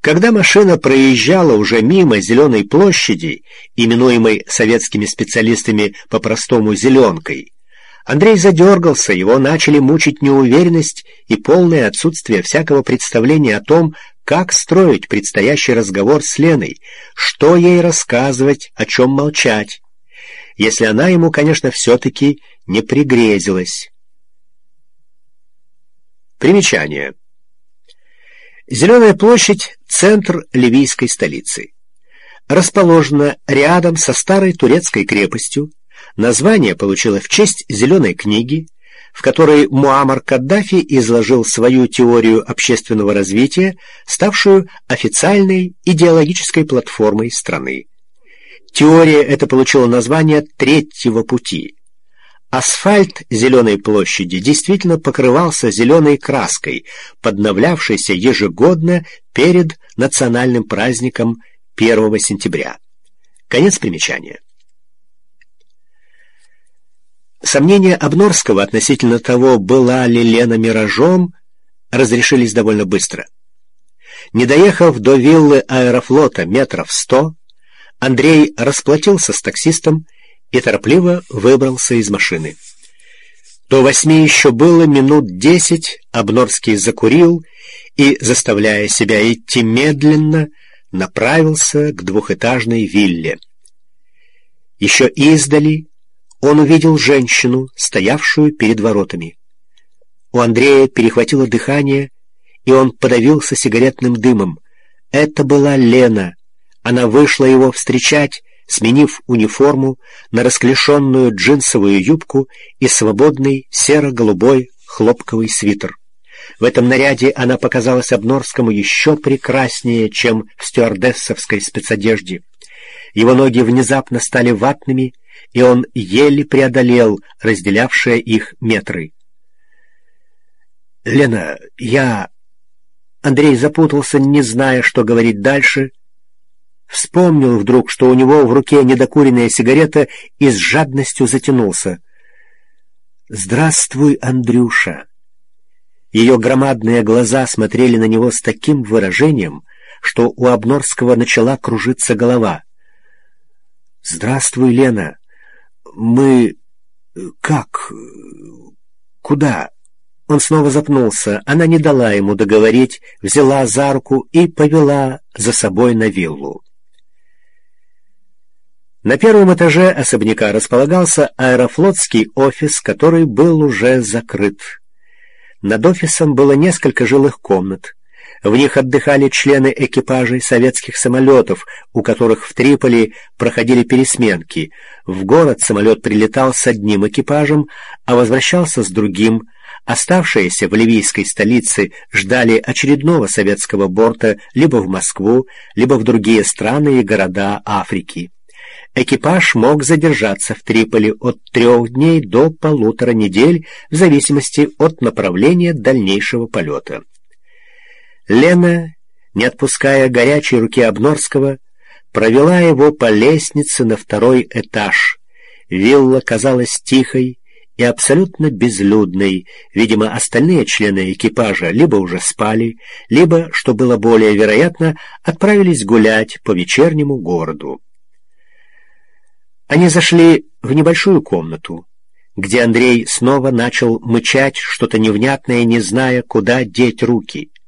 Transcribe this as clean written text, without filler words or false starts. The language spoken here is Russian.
Когда машина проезжала уже мимо Зеленой площади, именуемой советскими специалистами по-простому «зеленкой», Андрей задергался, его начали мучить неуверенность и полное отсутствие всякого представления о том, как строить предстоящий разговор с Леной, что ей рассказывать, о чем молчать, если она ему, конечно, все-таки не пригрезилась. Примечание. Зеленая площадь — центр ливийской столицы. Расположена рядом со старой турецкой крепостью. Название получило в честь зеленой книги, в которой Муаммар Каддафи изложил свою теорию общественного развития, ставшую официальной идеологической платформой страны. Теория эта получила название «Третьего пути». Асфальт Зеленой площади действительно покрывался зеленой краской, подновлявшейся ежегодно перед национальным праздником 1 сентября. Конец примечания. Сомнения Обнорского относительно того, была ли Лена миражом, разрешились довольно быстро. Не доехав до виллы Аэрофлота метров 100, Андрей расплатился с таксистом и торопливо выбрался из машины. До 8 еще было минут 10, Обнорский закурил и, заставляя себя идти медленно, направился к двухэтажной вилле. Еще издали он увидел женщину, стоявшую перед воротами. У Андрея перехватило дыхание, и он подавился сигаретным дымом. Это была Лена. Она вышла его встречать, сменив униформу на расклешенную джинсовую юбку и свободный серо-голубой хлопковый свитер. В этом наряде она показалась Обнорскому еще прекраснее, чем в стюардессовской спецодежде. Его ноги внезапно стали ватными, и он еле преодолел разделявшие их метры. «Лена, я...» Андрей запутался, не зная, что говорить дальше. Вспомнил вдруг, что у него в руке недокуренная сигарета, и с жадностью затянулся. «Здравствуй, Андрюша!» Ее громадные глаза смотрели на него с таким выражением, что у Обнорского начала кружиться голова. «Здравствуй, Лена! Мы... как? Куда?» Он снова запнулся. Она не дала ему договорить, взяла за руку и повела за собой на виллу. На первом этаже особняка располагался аэрофлотский офис, который был уже закрыт. Над офисом было несколько жилых комнат. В них отдыхали члены экипажей советских самолетов, у которых в Триполи проходили пересменки. В город самолет прилетал с одним экипажем, а возвращался с другим. Оставшиеся в ливийской столице ждали очередного советского борта либо в Москву, либо в другие страны и города Африки. Экипаж мог задержаться в Триполи от 3 дней до 1,5 недель в зависимости от направления дальнейшего полета. Лена, не отпуская горячей руки Обнорского, провела его по лестнице на 2-й этаж. Вилла казалась тихой и абсолютно безлюдной. Видимо, остальные члены экипажа либо уже спали, либо, что было более вероятно, отправились гулять по вечернему городу. Они зашли в небольшую комнату, где Андрей снова начал мычать что-то невнятное, не зная, куда деть руки.